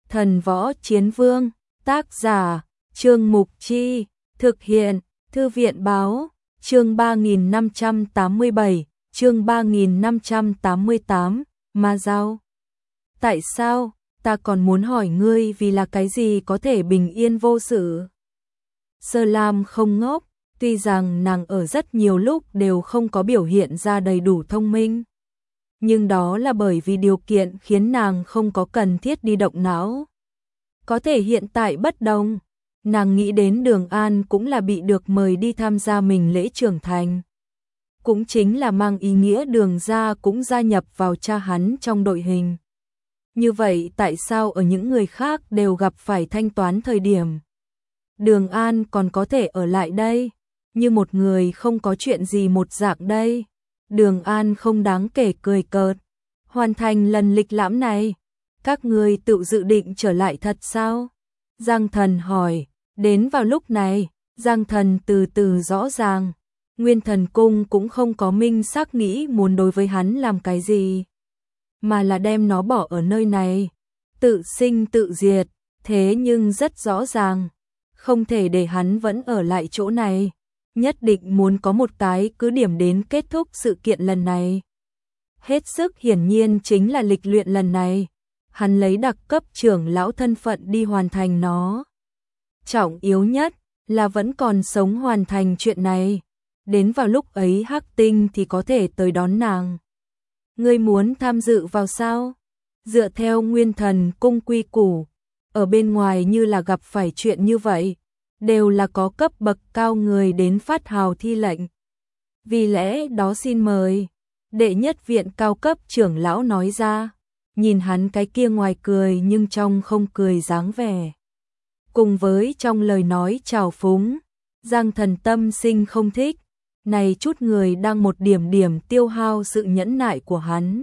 Thần Võ Chiến Vương, tác giả, Trương Mục Chi, thực hiện, Thư viện Báo, chương 3587, chương 3588, Ma Giao. Tại sao, ta còn muốn hỏi ngươi vì là cái gì có thể bình yên vô sự? Sơ Lam không ngốc, tuy rằng nàng ở rất nhiều lúc đều không có biểu hiện ra đầy đủ thông minh. Nhưng đó là bởi vì điều kiện khiến nàng không có cần thiết đi động não. Có thể hiện tại bất đồng, nàng nghĩ đến Đường An cũng là bị được mời đi tham gia mình lễ trưởng thành. Cũng chính là mang ý nghĩa Đường gia cũng gia nhập vào cha hắn trong đội hình. Như vậy tại sao ở những người khác đều gặp phải thanh toán thời điểm, Đường An còn có thể ở lại đây, như một người không có chuyện gì một dạng đây? Đường An không đáng kể cười cợt, hoàn thành lần lịch lãm này, các ngươi tự dự định trở lại thật sao? Giang Thần hỏi. Đến vào lúc này, Giang Thần từ từ rõ ràng, Nguyên Thần Cung cũng không có minh xác nghĩ muốn đối với hắn làm cái gì, mà là đem nó bỏ ở nơi này, tự sinh tự diệt, thế nhưng rất rõ ràng, không thể để hắn vẫn ở lại chỗ này, nhất định muốn có một cái cứ điểm đến kết thúc sự kiện lần này. Hết sức hiển nhiên chính là lịch luyện lần này, hắn lấy đặc cấp trưởng lão thân phận đi hoàn thành nó. Trọng yếu nhất là vẫn còn sống hoàn thành chuyện này, đến vào lúc ấy Hắc Tinh thì có thể tới đón nàng. Ngươi muốn tham dự vào sao? Dựa theo Nguyên Thần Cung quy củ, ở bên ngoài như là gặp phải chuyện như vậy, đều là có cấp bậc cao người đến phát hào thi lệnh. Vì lẽ đó xin mời. Đệ nhất viện cao cấp trưởng lão nói ra, nhìn hắn cái kia ngoài cười nhưng trong không cười dáng vẻ. Cùng với trong lời nói trào phúng, Giang Thần tâm sinh không thích, này chút người đang một điểm điểm tiêu hao sự nhẫn nại của hắn.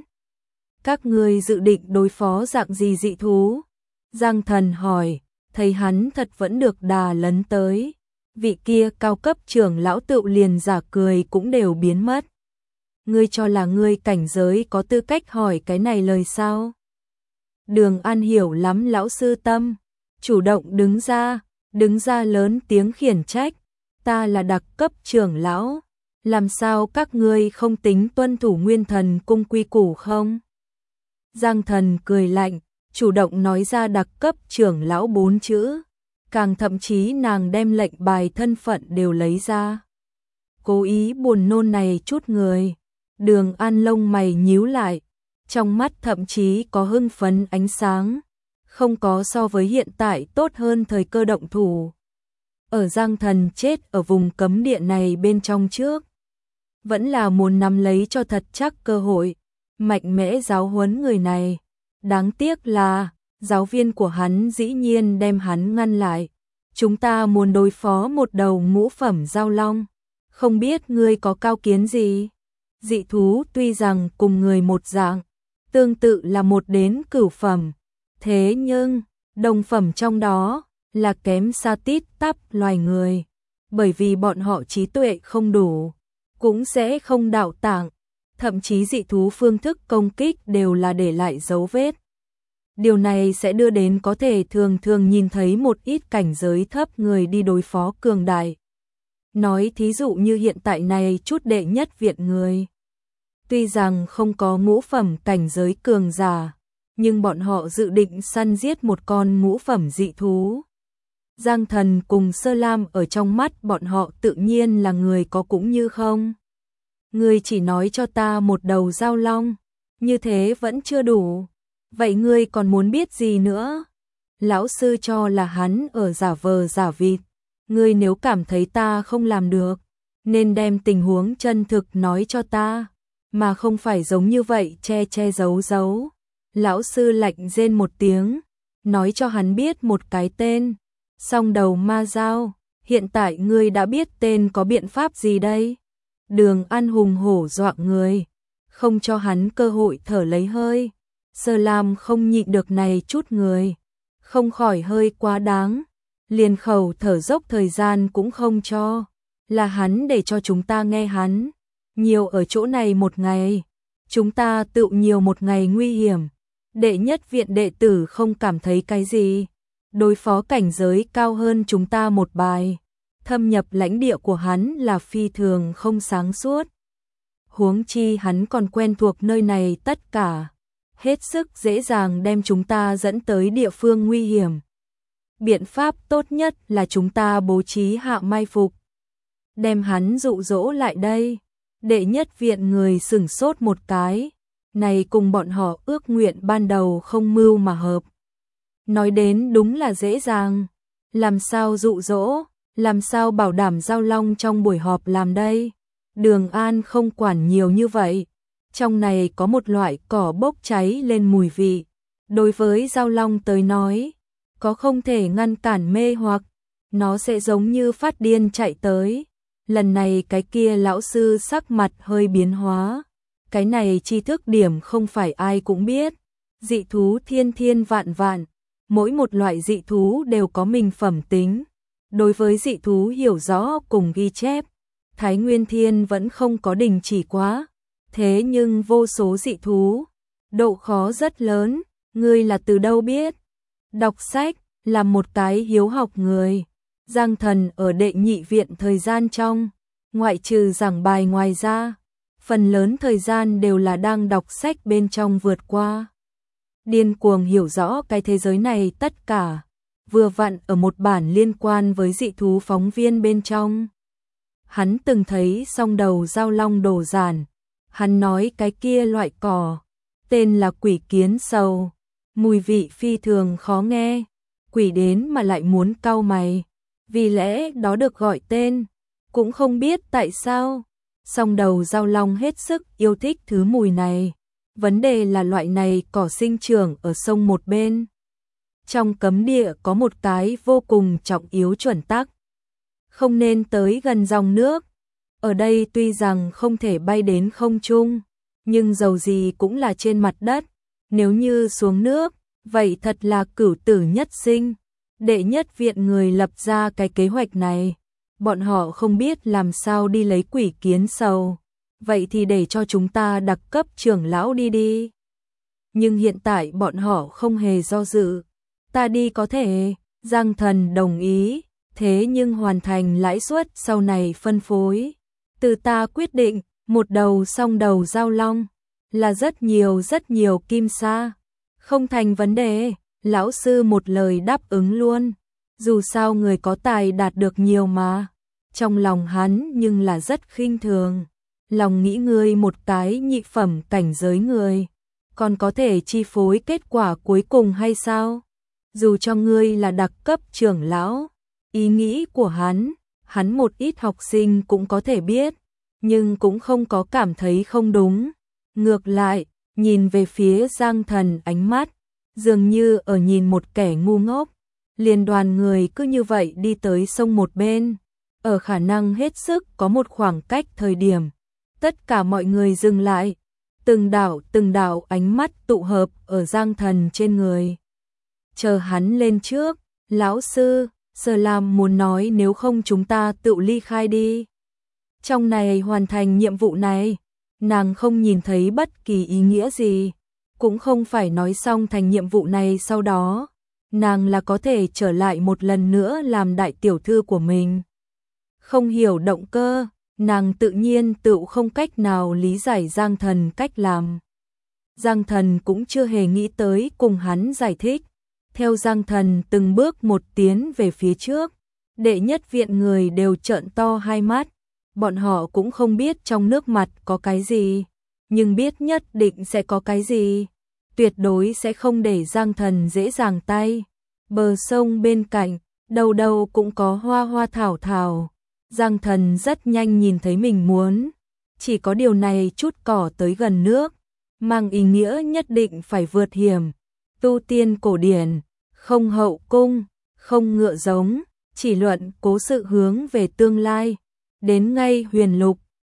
Các ngươi dự định đối phó dạng gì dị thú? Giang Thần hỏi, thấy hắn thật vẫn được đà lấn tới. Vị kia cao cấp trưởng lão tự liền giả cười cũng đều biến mất. Ngươi cho là ngươi cảnh giới có tư cách hỏi cái này lời sao? Đường An hiểu lắm lão sư tâm, chủ động đứng ra lớn tiếng khiển trách, ta là đặc cấp trưởng lão, làm sao các ngươi không tính tuân thủ Nguyên Thần Cung quy củ không? Giang Thần cười lạnh, chủ động nói ra đặc cấp trưởng lão 4 chữ, càng thậm chí nàng đem lệnh bài thân phận đều lấy ra. Cố ý buồn nôn này chút người. Đường An lông mày nhíu lại, trong mắt thậm chí có hưng phấn ánh sáng, không có so với hiện tại tốt hơn thời cơ động thủ. Ở Giang Thần chết ở vùng cấm địa này bên trong trước, vẫn là muốn nắm lấy cho thật chắc cơ hội, mạnh mẽ giáo huấn người này. Đáng tiếc là, giáo viên của hắn dĩ nhiên đem hắn ngăn lại. Chúng ta muốn đối phó một đầu ngũ phẩm giao long, không biết ngươi có cao kiến gì? Dị thú tuy rằng cùng người một dạng, tương tự là 1 đến cửu phẩm, thế nhưng đồng phẩm trong đó là kém xa tít tắp loài người, bởi vì bọn họ trí tuệ không đủ, cũng sẽ không đạo tạng, thậm chí dị thú phương thức công kích đều là để lại dấu vết. Điều này sẽ đưa đến có thể thường thường nhìn thấy một ít cảnh giới thấp người đi đối phó cường đại. Nói thí dụ như hiện tại này chút đệ nhất viện người. Tuy rằng không có ngũ phẩm cảnh giới cường giả, nhưng bọn họ dự định săn giết một con ngũ phẩm dị thú. Giang Thần cùng Sơ Lam ở trong mắt bọn họ tự nhiên là người có cũng như không. Ngươi chỉ nói cho ta một đầu giao long, như thế vẫn chưa đủ. Vậy ngươi còn muốn biết gì nữa? Lão sư cho là hắn ở giả vờ giả vịt. Ngươi nếu cảm thấy ta không làm được, nên đem tình huống chân thực nói cho ta, mà không phải giống như vậy che giấu giấu. Lão sư lạnh rên một tiếng, nói cho hắn biết một cái tên, Song Đầu Ma Giao. Hiện tại ngươi đã biết tên có biện pháp gì đây? Đường An hùng hổ dọa người, không cho hắn cơ hội thở lấy hơi. Sơ Lam không nhịn được này chút người, không khỏi hơi quá đáng, liền khẩu thở dốc thời gian cũng không cho, là hắn để cho chúng ta nghe hắn. Nhiều ở chỗ này một ngày, chúng ta tự nhiều một ngày nguy hiểm. Đệ nhất viện đệ tử không cảm thấy cái gì. Đối phó cảnh giới cao hơn chúng ta một bài. Thâm nhập lãnh địa của hắn là phi thường không sáng suốt. Huống chi hắn còn quen thuộc nơi này tất cả. Hết sức dễ dàng đem chúng ta dẫn tới địa phương nguy hiểm. Biện pháp tốt nhất là chúng ta bố trí hạ mai phục. Đem hắn dụ dỗ lại đây. Đệ nhất viện người sửng sốt một cái. Này cùng bọn họ ước nguyện ban đầu không mưu mà hợp. Nói đến đúng là dễ dàng. Làm sao dụ dỗ, làm sao bảo đảm Giao Long trong buổi họp làm đây? Đường An không quản nhiều như vậy. Trong này có một loại cỏ bốc cháy lên mùi vị. Đối với Giao Long tới nói, có không thể ngăn cản mê hoặc, nó sẽ giống như phát điên chạy tới. Lần này cái kia lão sư sắc mặt hơi biến hóa. Cái này tri thức điểm không phải ai cũng biết. Dị thú thiên thiên vạn vạn, mỗi một loại dị thú đều có mình phẩm tính. Đối với dị thú hiểu rõ cùng ghi chép, Thái Nguyên Thiên vẫn không có đình chỉ quá. Thế nhưng vô số dị thú, độ khó rất lớn, ngươi là từ đâu biết? Đọc sách là một cái hiếu học người. Giang Thần ở đệ nhị viện thời gian trong, ngoại trừ giảng bài ngoài ra, phần lớn thời gian đều là đang đọc sách bên trong vượt qua. Điên cuồng hiểu rõ cái thế giới này tất cả, vừa vặn ở một bản liên quan với dị thú phóng viên bên trong. Hắn từng thấy song đầu Giao Long đồ giản, hắn nói cái kia loại cỏ, tên là quỷ kiến sầu, mùi vị phi thường khó nghe, quỷ đến mà lại muốn cau mày, vì lẽ đó được gọi tên, cũng không biết tại sao. Song đầu Giao Long hết sức yêu thích thứ mùi này. Vấn đề là loại này cỏ sinh trưởng ở sông một bên. Trong cấm địa có một cái vô cùng trọng yếu chuẩn tắc. Không nên tới gần dòng nước. Ở đây tuy rằng không thể bay đến không trung, nhưng dầu gì cũng là trên mặt đất. Nếu như xuống nước, vậy thật là cửu tử nhất sinh. Đệ nhất viện người lập ra cái kế hoạch này. Bọn họ không biết làm sao đi lấy quỷ kiến sầu. Vậy thì để cho chúng ta đặc cấp trưởng lão đi đi. Nhưng hiện tại bọn họ không hề do dự. Ta đi có thể, Giang Thần đồng ý, thế nhưng hoàn thành lãi suất sau này phân phối. Từ ta quyết định, một đầu song đầu Giao Long, là rất nhiều kim sa. Không thành vấn đề, lão sư một lời đáp ứng luôn. Dù sao người có tài đạt được nhiều mà. Trong lòng hắn nhưng là rất khinh thường. Lòng nghĩ ngươi một cái nhị phẩm cảnh giới người, còn có thể chi phối kết quả cuối cùng hay sao? Dù cho ngươi là đặc cấp trưởng lão, ý nghĩ của hắn một ít học sinh cũng có thể biết, nhưng cũng không có cảm thấy không đúng. Ngược lại, nhìn về phía Giang Thần ánh mắt, dường như ở nhìn một kẻ ngu ngốc. Liền đoàn người cứ như vậy đi tới sông một bên, ở khả năng hết sức có một khoảng cách thời điểm. Tất cả mọi người dừng lại, từng đạo ánh mắt tụ hợp ở Giang Thần trên người. Chờ hắn lên trước, lão sư, Sở Lam muốn nói nếu không chúng ta tự ly khai đi. Trong này hoàn thành nhiệm vụ này, nàng không nhìn thấy bất kỳ ý nghĩa gì, cũng không phải nói xong thành nhiệm vụ này sau đó, nàng là có thể trở lại một lần nữa làm đại tiểu thư của mình. Không hiểu động cơ, nàng tự nhiên tự không cách nào lý giải Giang Thần cách làm. Giang Thần cũng chưa hề nghĩ tới cùng hắn giải thích. Theo Giang Thần từng bước một tiến về phía trước, đệ nhất viện người đều trợn to hai mắt. Bọn họ cũng không biết trong nước mặt có cái gì, nhưng biết nhất định sẽ có cái gì. Tuyệt đối sẽ không để Giang Thần dễ dàng tay. Bờ sông bên cạnh, đầu đầu cũng có hoa hoa thảo thảo. Giang Thần rất nhanh nhìn thấy mình muốn. Chỉ có điều này chút cỏ tới gần nước, mang ý nghĩa nhất định phải vượt hiểm. Tu tiên cổ điển, không hậu cung, không ngựa giống, chỉ luận cố sự hướng về tương lai. Đến ngay huyền lục,